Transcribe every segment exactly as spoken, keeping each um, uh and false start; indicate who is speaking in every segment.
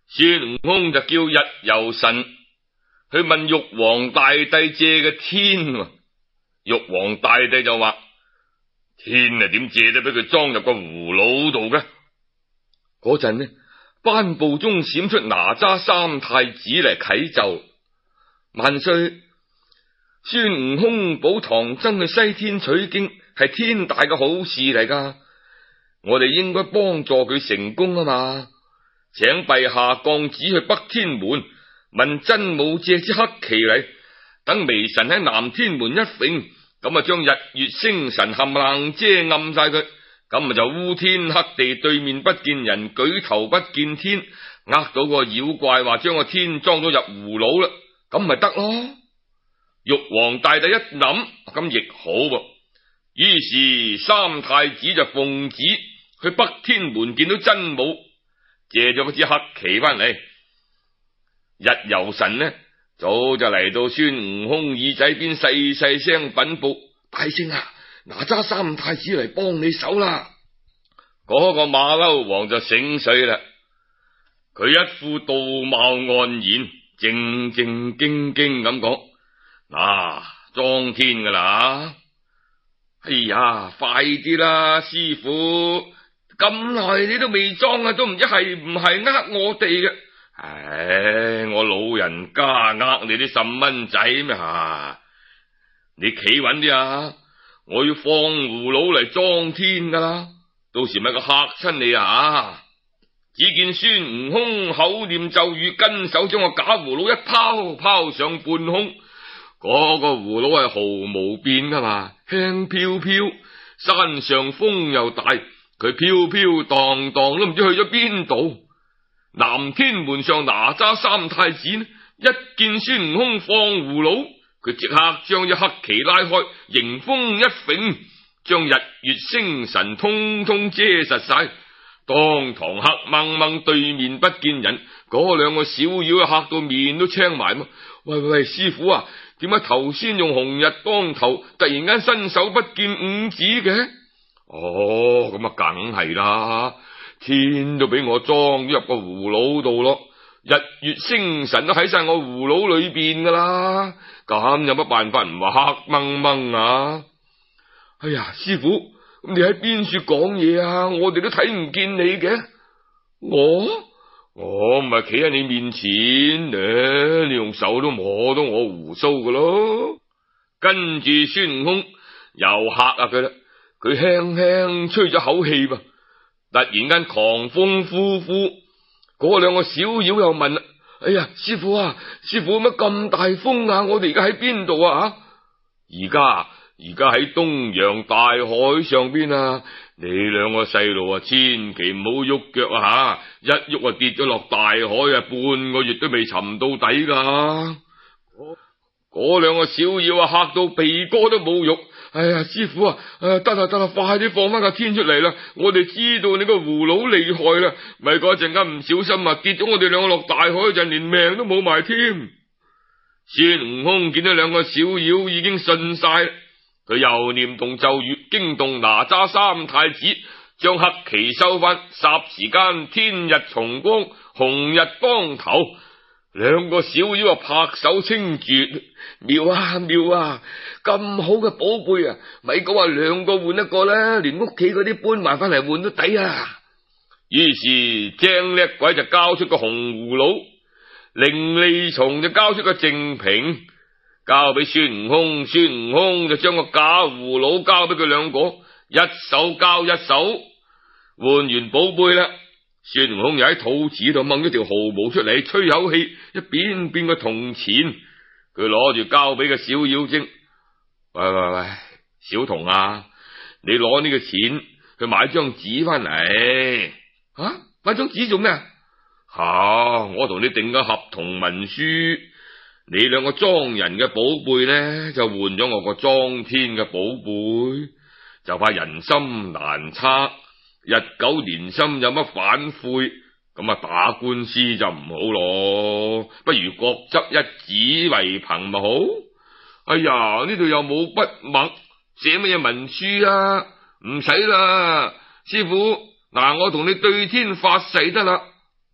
Speaker 1: 孫悟空就叫日游神去問玉皇大帝借嘅天，玉皇大帝就話：天啊，點借得俾佢裝入個葫蘆度嘅？嗰陣呢，頒布中閃出哪吒三太子嚟啟奏：萬歲！孫悟空保唐僧去西天取經係天大嘅好事嚟噶，我哋應該幫助佢成功啊嘛！請陛下降旨去北天門問真武借支黑旗嚟，等微臣喺南天門一揈，咁啊將日月星辰冚唪唥遮暗晒佢，咁啊就烏天黑地，對面不見人，舉頭不見天，呃到個妖怪話將個天裝咗入葫蘆啦，咁咪得咯。玉皇大帝一諗，咁亦好噃，於是三太子就奉旨去北天門見到真武，借咗嗰支黑旗翻嚟。日游神呢早就嚟到孫悟空耳仔邊細細聲稟報：大聖啊，哪吒三太子嚟幫你手啦！嗰個馬騮王就醒水啦，佢一副道貌岸然，正正經經咁講：嗱，裝天噶啦！哎呀，快啲啦，師傅，咁耐你都未裝啊，都唔知係唔係呃我哋嘅。唉，我老人家呃你啲十蚊仔咩吓？你企穩啲啊！我要放葫蘆嚟裝天噶啦，到時咪個嚇親你啊！只見孫悟空口念咒語，跟手將個假葫蘆一拋，拋上半空。嗰個葫蘆係毫無變噶嘛，輕飄飄，山上風又大，佢飄飄蕩蕩都唔知去咗邊度。南天門上哪吒三太子呢，一見孫悟空放葫蘆，佢即刻將隻黑旗拉開，迎風一揈，將日月星辰通通遮實晒。當堂黑掹掹，對面不見人，嗰兩個小妖嚇到面都青埋。喂喂喂，師傅啊，點解頭先用紅日當頭，突然間伸手不見五指嘅？哦，咁啊，梗係啦，天都俾我裝咗入個葫蘆度咯，日月星辰都喺晒我葫蘆裏邊噶啦，咁有乜辦法唔話黑掹掹啊？哎呀，師傅，咁你喺邊處講嘢啊？我哋都睇唔見你嘅。我我唔係企喺你面前咧，你用手都摸到我鬍鬚噶咯。跟住孫悟空又嚇下佢啦，佢輕輕吹咗口氣噃，突然間狂風呼呼，嗰兩個小妖又問啦：哎呀，師傅啊，師傅乜咁大風啊？我哋而家喺邊度啊？而家而家喺東洋大海上邊啊！你兩個細路啊，千祈唔好喐腳啊吓，一喐啊跌咗落大海啊，半個月都未沉到底噶。嗰兩個小妖啊，嚇到鼻哥都冇肉。哎呀，師傅啊，誒得啦得啦，快啲放翻個天出嚟啦！我哋知道你個葫蘆厲害啦，咪嗰陣間唔小心啊，跌咗我哋兩個落大海嗰陣，連命都冇埋添。孫悟空見到兩個小妖已經信晒，佢又念動咒語，驚動哪吒三太子，將黑旗收翻。霎時間天日重光，紅日當頭，兩個小妖啊拍手稱絕：妙啊妙啊！咁好嘅寶貝啊，咪講話兩個換一個啦，連屋企嗰啲搬埋翻嚟換都抵啊！於是精叻鬼就交出個紅葫蘆，伶俐蟲就交出個淨瓶，交俾孫悟空。孫悟空就將個假葫蘆交俾佢兩個，一手交一手。換完寶貝啦，孫悟空又喺肚臍度掹咗條毫毛出嚟，吹口氣，一變變個銅錢，佢攞住交俾個小妖精。喂喂喂，小童啊，你攞呢個錢去買張紙翻嚟。啊，買張紙做咩啊？吓，我同你定個合同文書，你兩個裝人嘅寶貝呢，就換咗我個裝天嘅寶貝，就怕人心難測，日久年深有乜反悔，咁啊打官司就唔好咯，不如各執一紙為憑咪好。哎呀，呢度又冇筆墨，寫乜嘢文書啊？唔使啦，師傅，嗱，我同你對天發誓得啦。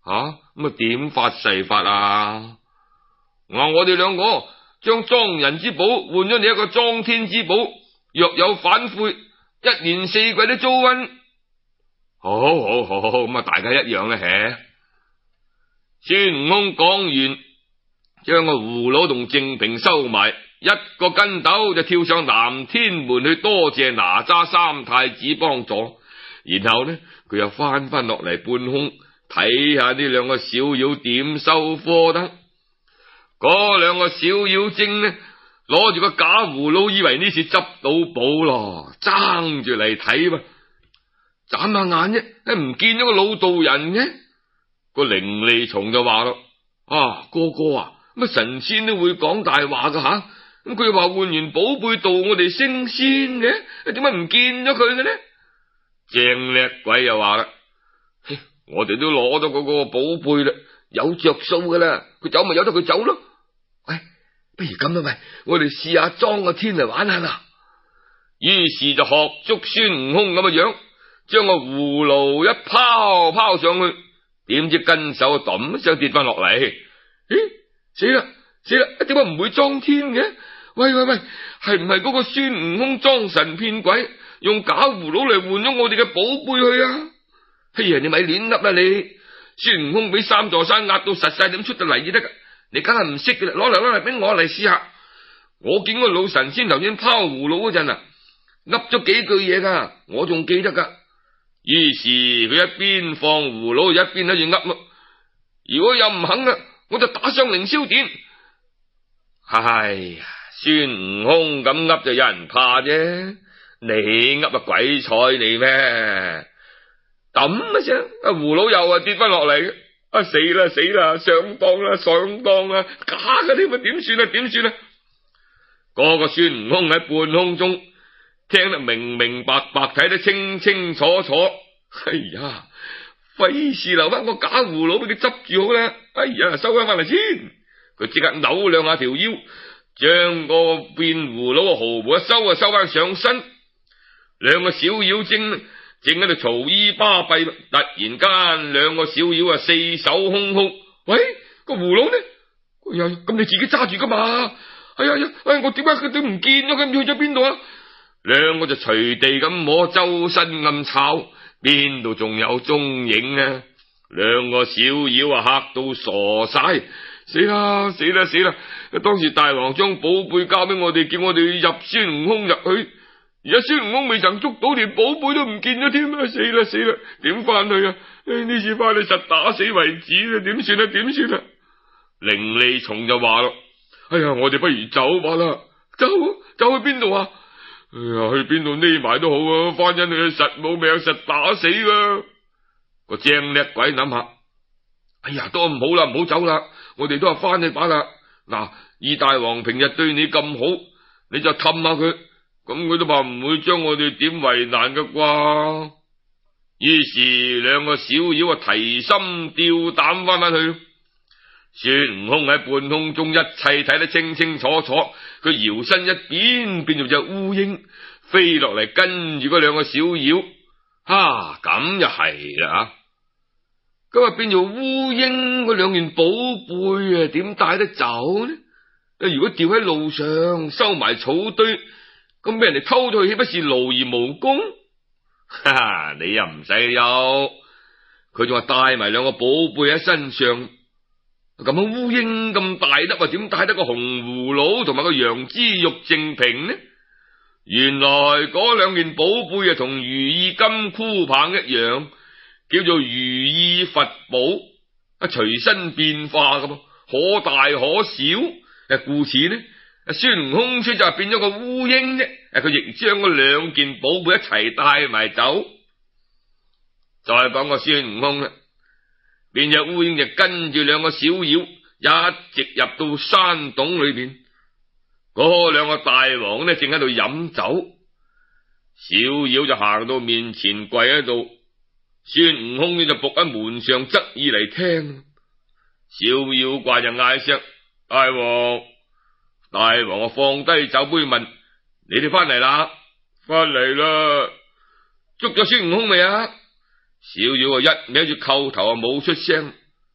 Speaker 1: 吓，咁啊點發誓法啊？我我哋兩個將莊人之寶換咗你一個莊天之寶，若有反悔，一年四季都遭瘟。好好好好，咁啊大家一樣啦，嘿。孫悟空講完，將個葫蘆同淨瓶收埋，一個筋斗就跳上南天門去多謝哪吒三太子幫助。然後呢，佢又翻翻落嚟半空睇下呢兩個小妖點收科得。嗰兩個小妖精呢，攞住個假葫蘆，以為呢次執到寶咯，爭住嚟睇嘛。眨下眼啫，唔見咗個老道人嘅。個伶俐蟲就話咯：啊，哥哥啊，乜神仙都會講大話噶吓？咁佢話換完寶貝渡我哋升仙嘅，點解唔見咗佢嘅呢？正叻鬼又話啦：我哋都攞到嗰個寶貝啦，有着數噶啦，佢走咪由得佢走咯。喂，不如咁啦，喂，我哋試下裝個天嚟玩下啦。於是就學足孫悟空咁嘅樣，將個葫蘆一拋拋上去，點知跟手揼一聲跌翻落嚟。咦，死啦死啦！點解唔會裝天嘅？喂喂喂，係唔係嗰個孫悟空裝神騙鬼，用假葫蘆嚟換咗我哋嘅寶貝去啊？哎呀，你咪亂笠啦你！孫悟空俾三座山壓到實晒，點出得嚟得噶？你梗係唔識嘅啦，攞嚟攞嚟俾我嚟試下。我見個老神仙頭先拋葫蘆嗰陣啊，噏咗幾句嘢噶，我仲記得噶。於是佢一邊放葫蘆，一邊喺度噏咯。如果又唔肯啦，我就打上凌霄殿。哎呀，孫悟空咁噏就有人怕啫，你噏啊鬼睬你咩？揼一聲，啊葫蘆又啊跌翻落嚟，啊死啦死啦，上當啦上當啦，假嘅添啊，點算啊點算啊？嗰個孫悟空喺半空中聽得明明白白，睇得清清楚楚。哎呀，費事留翻個假葫蘆俾佢執住好啦。哎呀，收翻翻嚟先。佢即刻扭兩下條腰，將個變葫蘆嘅毫毛一收啊收翻上身。兩個小妖精正喺度嘈咿巴閉，突然間兩個小妖啊四手空空。喂，個葫蘆呢？哎呀，咁你自己揸住噶嘛？哎呀呀，哎我點解佢都唔見咗？佢去咗邊度啊？兩個就隨地咁摸，周身咁抄，邊度仲有蹤影啊？兩個小妖啊嚇到傻晒，死啦死啦死啦！當時大王將寶貝交俾我哋，叫我哋入孫悟空入去。而家孫悟空未曾捉到，連寶貝都唔見咗添啊！死啦死啦，點翻去啊？呢次翻去實打死為止啊！點算啊？點算啊？伶俐蟲就話咯：哎呀，我哋不如走吧啦！走走去邊度啊？哎呀，去邊度匿埋都好啊！翻咗去實冇命，實打死噶。個精叻鬼諗下：哎呀，都唔好啦，唔好走啦！我哋都係翻去把啦。嗱，二大王平日對你咁好，你就氹下佢。咁佢都話唔會將我哋點為難嘅啩。於是兩個小妖啊提心吊膽翻返去。孫悟空喺半空中一切睇得清清楚楚，佢搖身一變，變做隻烏蠅飛落嚟，跟住嗰兩個小妖。哈，咁就係啦。咁啊變做烏蠅嗰兩件寶貝啊，點帶得走呢？如果掉喺路上，收埋草堆，咁俾人哋偷咗去，豈不是勞而無功？哈哈，你又唔使憂，佢仲話帶埋兩個寶貝喺身上。咁啊烏蠅咁大粒啊，點帶得個紅葫蘆同埋個楊枝玉淨瓶呢？原來嗰兩件寶貝啊，同如意金箍棒一樣，叫做如意佛寶，啊隨身變化噶噃，可大可小。誒，故此呢，孫悟空雖就變咗個烏蠅啫，誒，佢亦將嗰兩件寶貝一齊帶埋走。再講個孫悟空啦，變隻烏蠅就跟住兩個小妖一直入到山洞裏邊。嗰兩個大王呢，正喺度飲酒，小妖就行到面前跪喺度，孫悟空呢就伏喺門上側耳嚟聽。小妖怪就嗌聲：大王！大王啊，放低酒杯問：你哋翻嚟啦？翻嚟啦！捉咗孫悟空未啊？小妖啊，一歪住叩頭啊，冇出聲。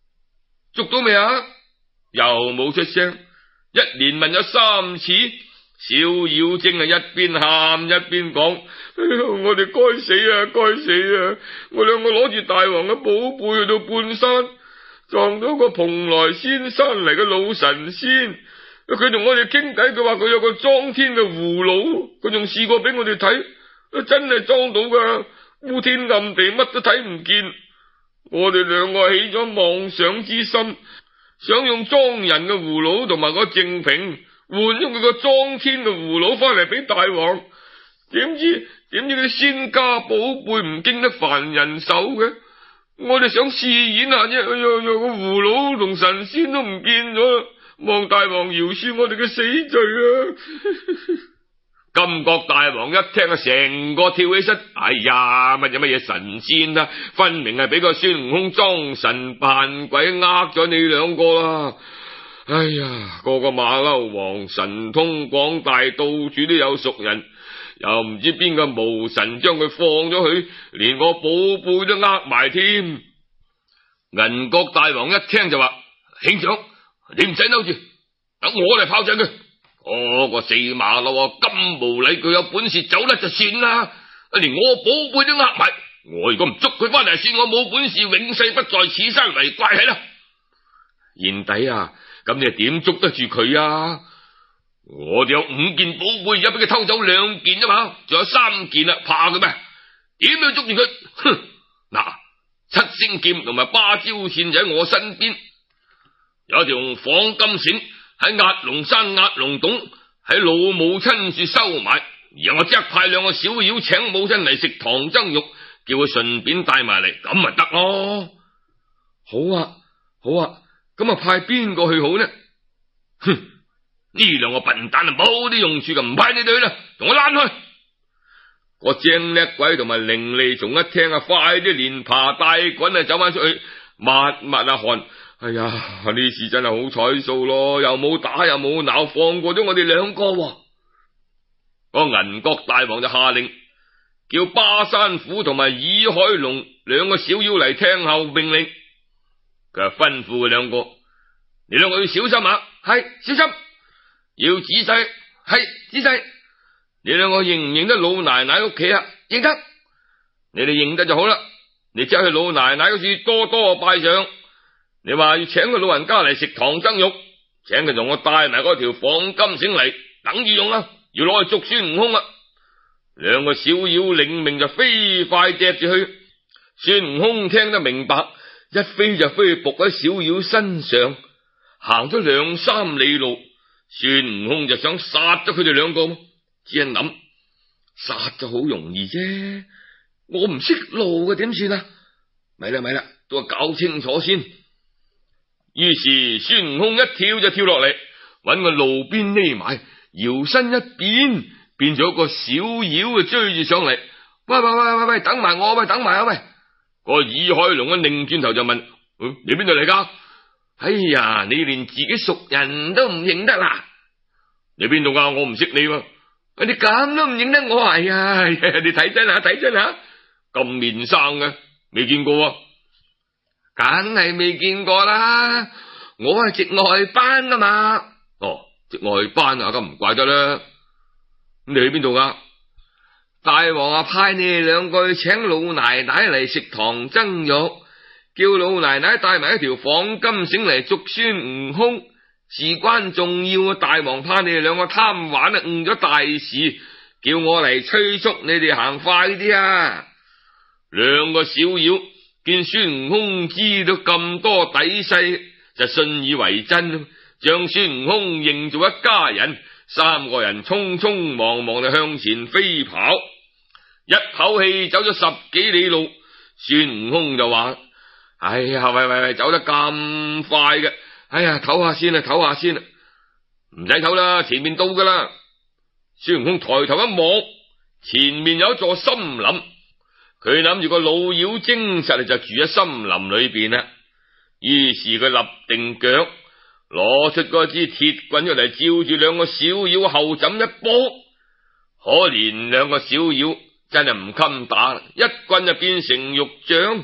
Speaker 1: 捉到未啊？又冇出聲，一連問咗三次。小妖精啊，一邊喊一邊講：哎呀，我哋該死啊，該死啊！我兩個攞住大王嘅寶貝去到半山，撞到個蓬萊仙山嚟嘅老神仙。佢同我哋傾偈，佢話佢有個裝天嘅葫蘆，佢仲試過俾我哋睇，真係裝到噶，烏天暗地乜都睇唔見。我哋兩個起咗妄想之心，想用裝人嘅葫蘆同埋個淨瓶換咗佢個裝天嘅葫蘆翻嚟俾大王，點知點知佢啲仙家寶貝唔經得凡人手嘅，我哋想試演下啫，哎呀，個葫蘆同神仙都唔見咗，望大王饒恕我哋嘅死罪啊！金國大王一聽啊，成個跳起身，哎呀，乜嘢乜嘢神仙啊，分明係俾個孫悟空裝神扮鬼呃咗你兩個啦！哎呀，個個馬騮王神通廣大，到處都有熟人，又唔知邊個無神將佢放咗去，連我寶貝都呃埋添。銀國大王一聽就話：兄長，你唔使嬲住，等我嚟炮製佢。嗰個四馬騮啊，金無禮，佢有本事走甩就算啦，連我寶貝都呃埋。我如果唔捉佢翻嚟，算我冇本事，永世不在此山為怪係啦。賢弟啊，咁你點捉得住佢啊？我哋有五件寶貝，而家俾佢偷走兩件啫嘛，仲有三件啦，怕佢咩？點樣捉住佢？哼！嗱，七星劍同埋芭蕉扇就喺我身邊，有一條紡金繩喺壓龍山壓龍洞喺老母親處收埋，然後我即刻派兩個小妖請母親嚟食唐僧肉，叫佢順便帶埋嚟，咁咪得咯。好啊，好啊，咁啊派邊個去好呢？哼，呢兩個笨蛋啊，冇啲用處㗎，唔派你哋去啦，同我躝開。個精叻鬼同埋伶俐蟲一聽啊，快啲連爬帶滾啊，走翻出去抹抹啊汗。哎呀，呢次真係好彩數咯，又冇打又冇鬧，放過咗我哋兩個。個銀國大王就下令，叫巴山虎同埋倚海龍兩個小妖嚟聽候命令。佢話吩咐佢兩個：你兩個要小心啊，係小心，要仔細，係仔細。你兩個認唔認得老奶奶屋企啊？認得，你哋認得就好啦。你即刻去老奶奶嗰處多多拜上。你話要請個老人家嚟食唐僧肉，請佢同我帶埋嗰條紡金繩嚟，等住用啦，要攞去捉孫悟空啊！兩個小妖領命就飛快趯住去。孫悟空聽得明白，一飛就飛去伏喺小妖身上，行咗兩三里路，孫悟空就想殺咗佢哋兩個，只係諗殺就好容易啫，我唔識路嘅點算啊？咪啦咪啦，都係搞清楚先。於是孫悟空一跳就跳落嚟，搵個路邊匿埋，搖身一變，變咗個小妖啊，追住上嚟。喂喂喂喂喂，等埋我，喂等埋啊喂！個倚海龍啊，擰轉頭就問：嗯、你邊度嚟噶？哎呀，你連自己熟人都唔認得啦！你邊度噶？我唔識你喎。你咁都唔認得我？哎呀，你睇真下睇真下，咁面生嘅，未見過啊。梗係未見過啦，我係值外班啊嘛。哦，值外班啊，咁唔怪得啦。咁你去邊度噶？大王啊，派你哋兩個去請老奶奶嚟食唐僧肉，叫老奶奶帶埋一條紡金繩嚟捉孫悟空，事關重要啊！大王怕你哋兩個貪玩啊，誤咗大事，叫我嚟催促你哋行快啲啊！兩個小妖見孫悟空知道咁多底細，就信以為真，將孫悟空認做一家人。三個人匆匆忙忙就向前飛跑，一口氣走咗十幾里路。孫悟空就話：哎呀，喂喂喂，走得咁快嘅，哎呀，唞下先啦，唞下先啦，唔使唞啦，前面到噶啦。孫悟空抬頭一望，前面有一座森林。佢諗住個老妖精實就住喺森林裏邊啦，於是佢立定腳，攞出嗰支鐵棍出嚟，照住兩個小妖後枕一波。可憐兩個小妖真係唔襟打，一棍就變成肉醬。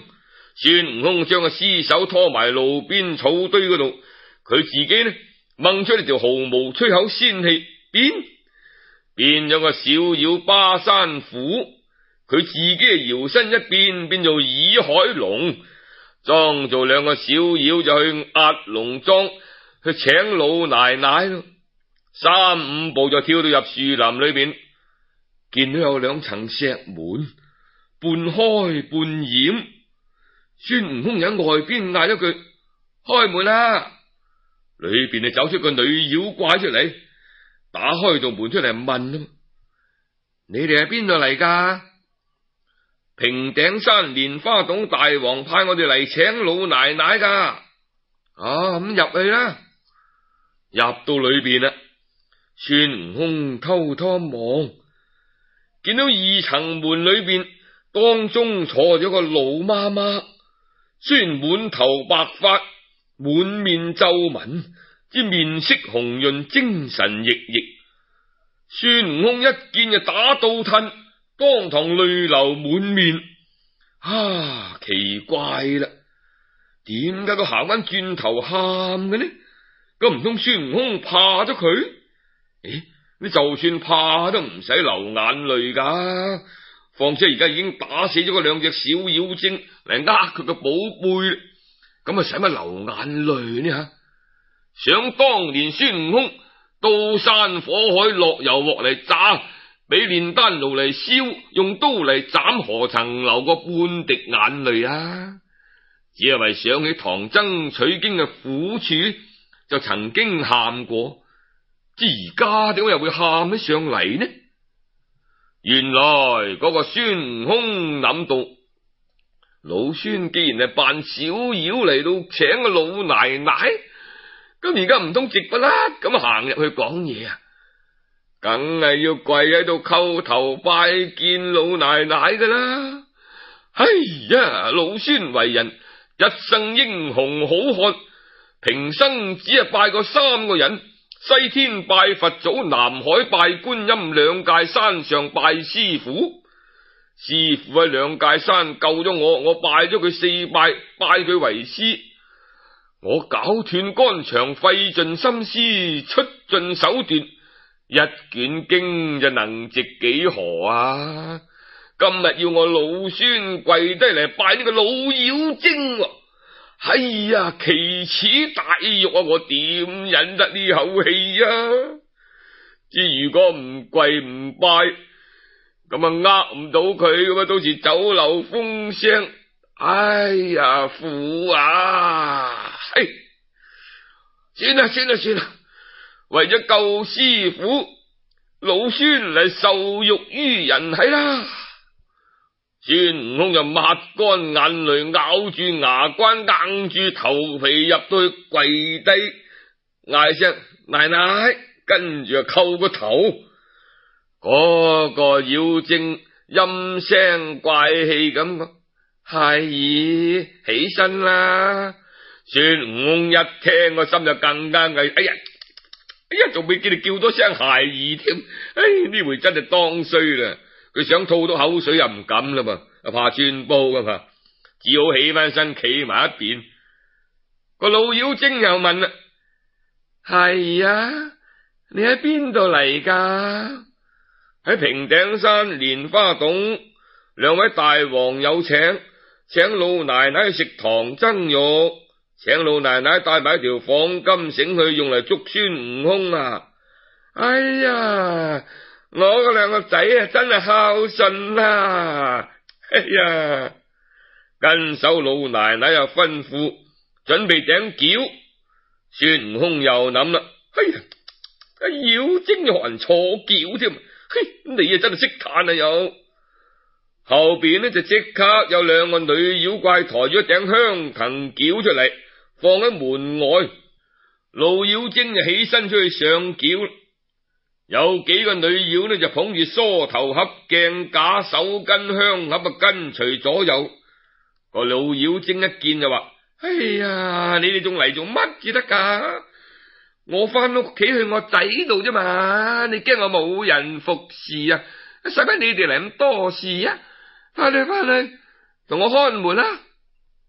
Speaker 1: 孫悟空將個屍首拖埋路邊草堆嗰度，佢自己呢掹出嚟條毫毛吹口仙氣，變變咗個小妖巴山虎，佢自己搖身一變，變做倚海龍，裝做兩個小妖就去壓龍莊去請老奶奶咯。三五步就跳到入樹林裏邊，見到有兩層石門，半開半掩。孫悟空喺外邊嗌咗句開門啦，裏邊就走出個女妖怪出嚟，打開道門出嚟問：你哋係邊度嚟噶？平頂山蓮花洞大王派我哋嚟請老奶奶噶。啊，咁入去啦。入到裏邊啦，孫悟空偷偷望，見到二層門裏邊當中坐咗個老媽媽，雖然滿頭白髮，滿面皺紋，之面色紅潤，精神奕奕。孫悟空一見就打倒褪，當堂淚流滿面。啊，奇怪啦，點解佢行翻轉頭喊嘅呢？咁唔通孫悟空怕咗佢？誒，你就算怕都唔使流眼淚噶，況且而家已經打死咗嗰兩隻小妖精嚟呃佢個寶貝，咁啊使乜流眼淚呢？吓，想當年孫悟空刀山火海落油鑊嚟炸，俾煉丹爐嚟燒，用刀嚟斬，何曾流過半滴眼淚啊？只係為想起唐僧取經嘅苦處，就曾經喊過。至而家點解又會喊起上嚟呢？原來嗰個孫悟空諗到，老孫既然係扮小妖嚟到請個老奶奶，咁而家唔通直不甩咁行入去講嘢啊？梗係要跪喺度叩頭拜見老奶奶噶啦！哎呀，老孫為人一生英雄好漢，平生只係拜過三個人：西天拜佛祖，南海拜觀音，兩界山上拜師傅。師傅喺兩界山救咗我，我拜咗佢四拜，拜佢為師。我搞斷肝腸，費盡心思，出盡手段，一卷經就能值幾何啊？今日要我老孫跪低嚟拜呢個老妖精，哎呀，奇恥大辱啊！我點忍得呢口氣啊？至如果唔跪唔拜，咁啊呃唔到佢，咁啊到時走漏風聲，哎呀苦啊！嘿，算啦算啦算啦，為咗救師傅，老孫嚟受辱於人係啦。孫悟空就抹乾眼淚，咬住牙關，硬住頭皮入到去跪低，嗌聲奶奶，跟住就叩個頭。嗰個妖精陰聲怪氣咁講：係，起身啦！孫悟空一聽個心就更加危，哎呀，哎呀，仲未見你叫多聲孩兒添，哎，呢回真係當衰啦！佢想吐到口水又唔敢啦嘛，又怕穿煲噶嘛，只好起翻身企埋一邊。個老妖精又問啦：係啊，你喺邊度嚟噶？喺平頂山蓮花洞，兩位大王有請，請老奶奶去食唐僧肉，請老奶奶帶埋一條紡金繩去用嚟捉孫悟空啊！哎呀，我嗰兩個仔啊，真係孝順啦！哎呀，跟手老奶奶又吩咐準備頂轎，孫悟空又諗啦：哎呀，妖精學人坐轎添，嘿，你啊真係識嘆啊！又後邊呢就即刻有兩個女妖怪抬咗一頂香藤轎出嚟，放喺門外。老妖精就起身出去上轎，有幾個女妖呢就捧住梳頭盒、鏡架、手巾、香盒啊，跟隨左右。個老妖精一見就話：哎呀，你哋仲嚟做乜至得噶？我翻屋企去我仔度啫嘛，你驚我冇人服侍啊？使乜你哋嚟咁多事啊？翻去翻去，同我看門啦！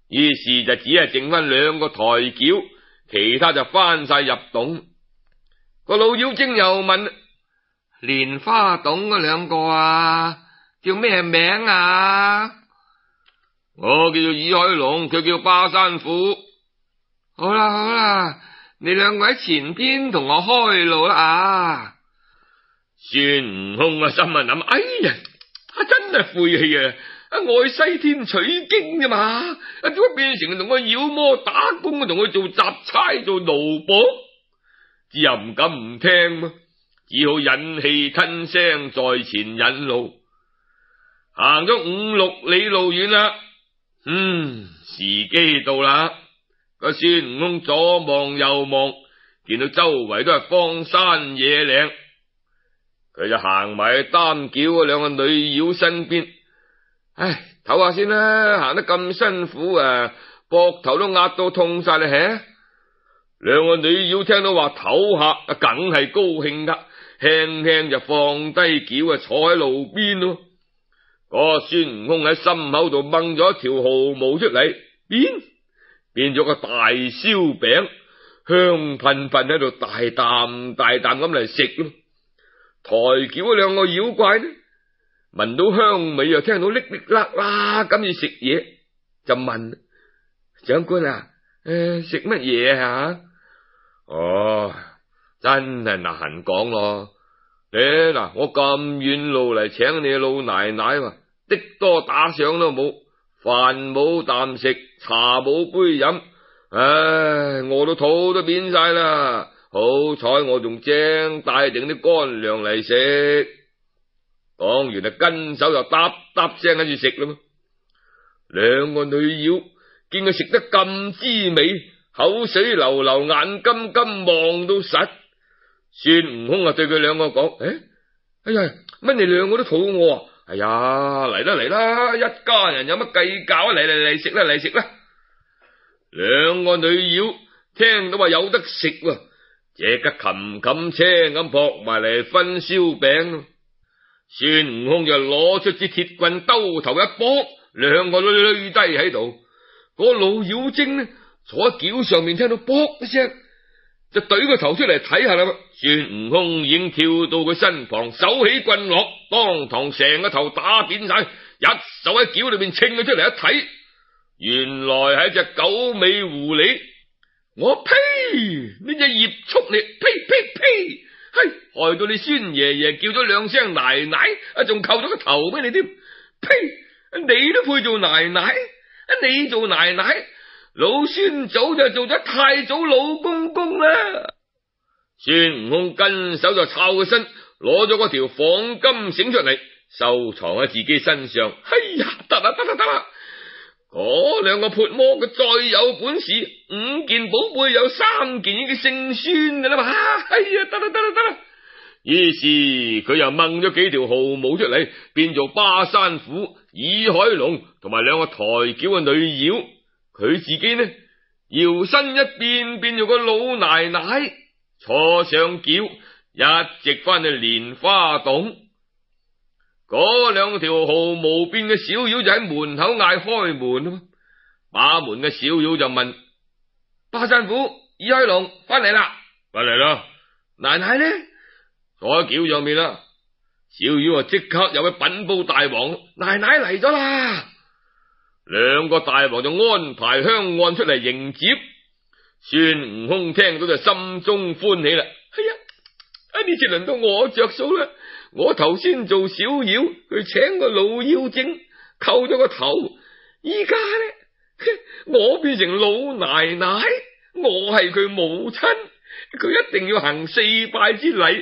Speaker 1: 於是就只係剩翻兩個抬轎，其他就翻晒入洞。個老妖精又問：蓮花洞嗰兩個啊，叫咩名啊？我叫做倚海龍，佢叫巴山虎。好啦好啦，你兩個喺前邊同我開路啦啊！孫悟空啊，心啊諗：哎呀，真係晦氣啊！外西天取經啫嘛，點解變成同個妖魔打工，同佢做雜差做奴僕？只又唔敢唔聽嘛，只好忍氣吞聲在前引路。行咗五六里路遠啦，嗯，時機到啦。個孫悟空左望右望，見到周圍都係荒山野嶺，佢就行埋去擔轎嗰兩個女妖身邊。唉，唞下先啦，行得咁辛苦啊，膊頭都壓到痛晒啦。嘿，兩個女妖聽到話唞下，啊，梗係高興噶，輕輕就放低轎啊，坐喺路邊咯。嗰個孫悟空喺心口度掹咗一條毫毛出嚟，變變咗個大燒餅，香噴噴喺度大啖大啖咁嚟食咯。抬轎嗰兩個妖怪呢，聞到香味又聽到嚦嚦啦啦咁要食嘢，就問長官啊，誒，食乜嘢啊？哦，真係難講咯。誒嗱，我咁遠路嚟請你老奶奶嘛，的多打賞都冇，飯冇啖食，茶冇杯飲，唉，我都肚都扁晒啦。好彩我仲精帶定啲乾糧嚟食。講完就跟手就嗒嗒聲喺度食啦嘛。兩個女妖見佢食得咁滋味，口水流流，眼金金望到實。孫悟空啊對佢兩個講：誒，哎呀，乜你兩個都肚餓啊？哎呀，嚟啦嚟啦，一家人有乜計較啊？嚟嚟嚟食啦嚟食啦！兩個女妖聽到話有得食，即刻擒擒青咁撲埋嚟分燒餅。孫悟空就攞出支鐵棍，兜頭一搏，兩個都累低喺度。嗰個老妖精呢，坐喺轎上面，聽到卜一聲，就懟個頭出嚟睇下啦。孫悟空已經跳到佢身旁，手起棍落，當堂成個頭打扁晒，一手喺轎裏邊稱佢出嚟一睇，原來係一隻九尾狐狸。我呸！呢隻孽畜嚟，呸呸呸！嘿，害到你孫爺爺叫咗兩聲奶奶，啊，仲扣咗個頭俾你添。呸！你都配做奶奶？你做奶奶，老孫早就做咗太祖老公公啦。孫悟空跟手就抄個身，攞咗嗰條仿金繩出嚟，收藏喺自己身上。哎呀，得啦得啦得啦！嗰兩個潑魔佢再有本事，五件寶貝有三件已經姓孫噶啦嘛。哎呀，得啦得啦得啦！於是佢又掹咗幾條毫毛出嚟，變做巴山虎、倚海龍同埋兩個抬轎嘅女妖。佢自己呢，搖身一變，變做個老奶奶，坐上轎，一直翻去蓮花洞。嗰兩條毫毛變嘅小妖就喺門口嗌開門，把門嘅小妖就問：巴山虎、倚海龍翻嚟啦，翻嚟啦！奶奶呢？坐喺轎上面啦。小妖啊，即刻又去稟報大王：奶奶嚟咗啦！兩個大王就安排香案出嚟迎接。孫悟空聽到就心中歡喜啦。哎呀，啊呢次輪到我着數啦！我頭先做小妖，佢請個老妖精扣咗個頭，依家呢，我變成老奶奶，我係佢母親，佢一定要行四拜之禮。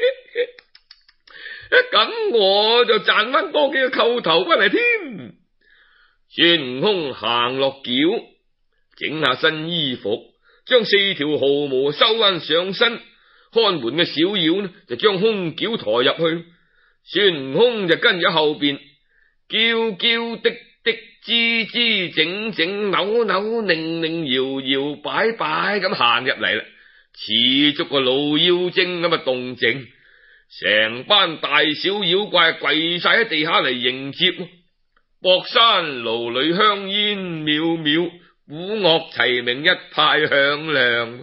Speaker 1: 咁我就賺翻多幾個扣頭翻嚟添。孫悟空行落轎，整下新衣服，將四條毫毛收翻上身。看門嘅小妖呢，就將空轎抬入去。孫悟空就跟住後邊，嬌嬌滴滴、吱吱整整、扭扭擰擰、搖搖擺擺咁行入嚟啦，似足個老妖精咁嘅動靜。成班大小妖怪跪晒喺地下嚟迎接。 博山爐裏香煙渺渺，鼓樂齊鳴一派響亮。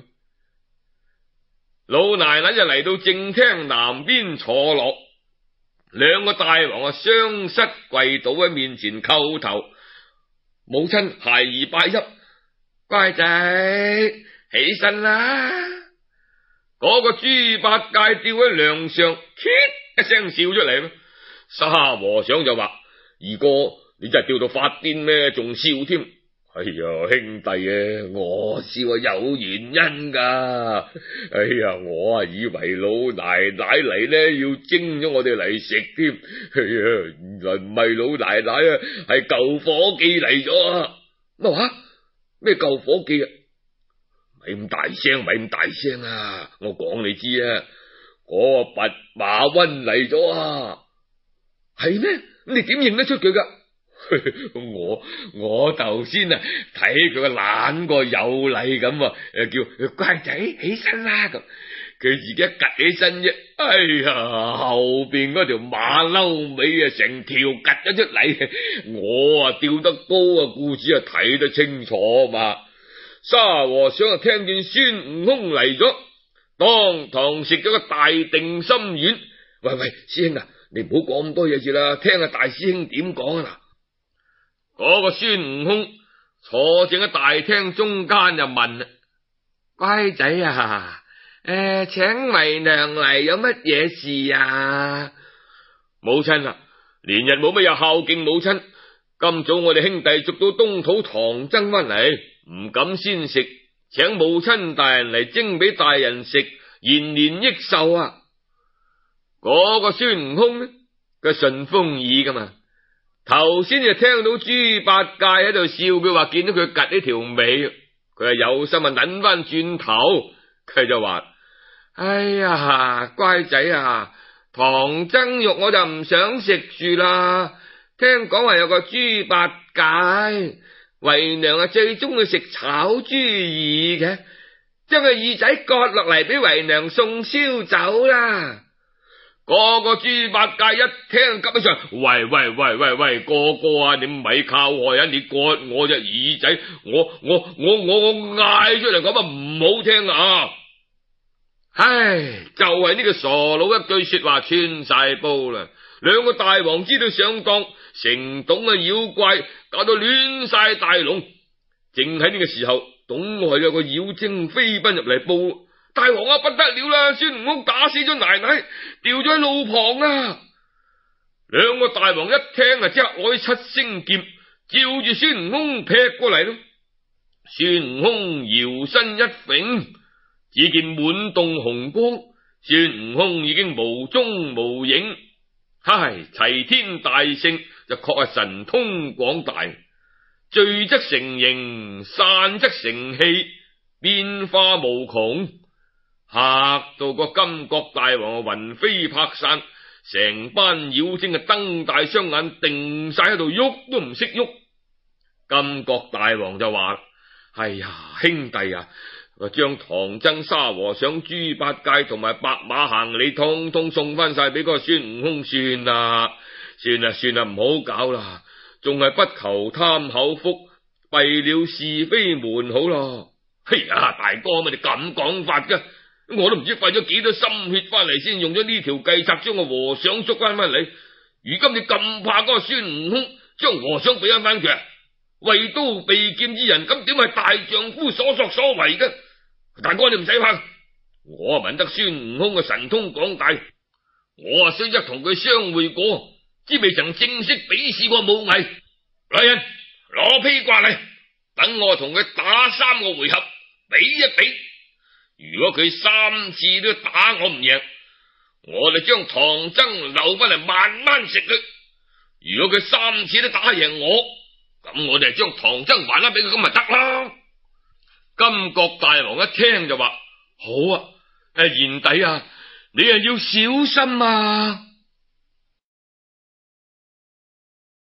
Speaker 1: 老奶奶就嚟到正廳南邊坐落，兩個大王啊雙膝跪倒喺面前叩頭。母親孩兒拜泣，乖仔起身啦。嗰、那個豬八戒吊喺梁上，két一聲笑出嚟。沙和尚就話：二哥，你真係吊到發癲咩？仲笑添？哎呀，兄弟啊，我笑啊有原因噶。哎呀，我啊以為老奶奶嚟呢要蒸咗我哋嚟食添。哎呀，原來唔係老奶奶啊，係舊伙計嚟咗啊。乜話？咩舊伙計啊？咪咁大聲，咪咁大聲啊！我講你知啊，嗰、那個弼馬溫嚟咗啊。係咩？你點認得出佢噶？我我頭先啊睇佢個懶個有禮咁啊，誒叫乖仔起身啦咁，佢自己一趷起身啫，哎呀後邊嗰條馬騮尾啊成條趷咗出嚟，我啊吊得高啊，故此啊睇得清楚嘛。沙和尚啊聽見孫悟空嚟咗，當堂食咗個大定心丸。喂喂，師兄啊，你唔好講咁多嘢住啦，聽下大師兄點講啊嗱。嗰個孫悟空坐正喺大廳中間就問：乖仔啊，誒、呃，請為娘嚟有乜嘢事啊？母親啊，連日冇乜有孝敬母親，今早我哋兄弟捉到東土唐僧翻嚟，唔敢先食，請母親大人嚟蒸俾大人食，延年益壽啊！嗰、那個孫悟空呢，佢順風耳噶嘛。頭先就聽到豬八戒喺度笑，佢話見到佢趷呢條尾，佢係有心啊擰翻轉頭，佢就話：哎呀，乖仔啊，唐僧肉我就唔想食住啦。聽講話有個豬八戒，為娘啊最中意食炒豬耳嘅，將個耳仔割落嚟俾為娘送燒酒啦。嗰個豬八戒一聽急起上，喂喂喂喂喂，哥哥啊，你咪靠害啊！你割我隻耳仔，我我我我我嗌出嚟咁啊，唔好聽啊！唉，就係、是、呢個傻佬一句說話穿晒煲啦。兩個大王知道上當，成董嘅妖怪搞到亂晒大龍。正喺呢個時候，董外有個妖精飛奔入嚟報。大王啊，不得了啦！孫悟空打死咗奶奶，掉咗喺路旁啊！兩個大王一聽啊，即刻攞起七星劍，照住孫悟空劈過嚟咯。孫悟空搖身一揈，只見滿洞紅光，孫悟空已經無蹤無影。唉，齊天大聖就確係神通廣大，聚則成形，散則成氣，變化無窮。嚇到個金國大王魂飛魄散，成班妖精啊瞪大雙眼定晒喺度，喐都唔識喐。金國大王就話：哎呀，兄弟啊，將唐僧、沙和尚、豬八戒同埋白馬行李通通送翻晒俾個孫悟空算啦，算啦算啦，唔好搞啦，仲係不求貪口福，閉了是非門好咯。哎呀，大哥咪你咁講法噶？我都唔知費咗幾多心血翻嚟，先用咗呢條計策將個和尚捉翻翻嚟。如今你咁怕嗰個孫悟空，將和尚俾翻翻佢，為刀避劍之人，咁點係大丈夫所作所為嘅？大哥你唔使怕，我聞得孫悟空嘅神通廣大，我啊雖則同佢相會過，只未曾正式比試過武藝。來人，攞披掛嚟，等我同佢打三個回合，比一比。如果佢三次都打我唔贏，我就將唐僧留翻嚟慢慢食佢。如果佢三次都打贏我，咁我哋就將唐僧還翻俾佢，咁咪得啦。金國大王一聽就話：好啊，誒賢弟啊，你啊要小心啊！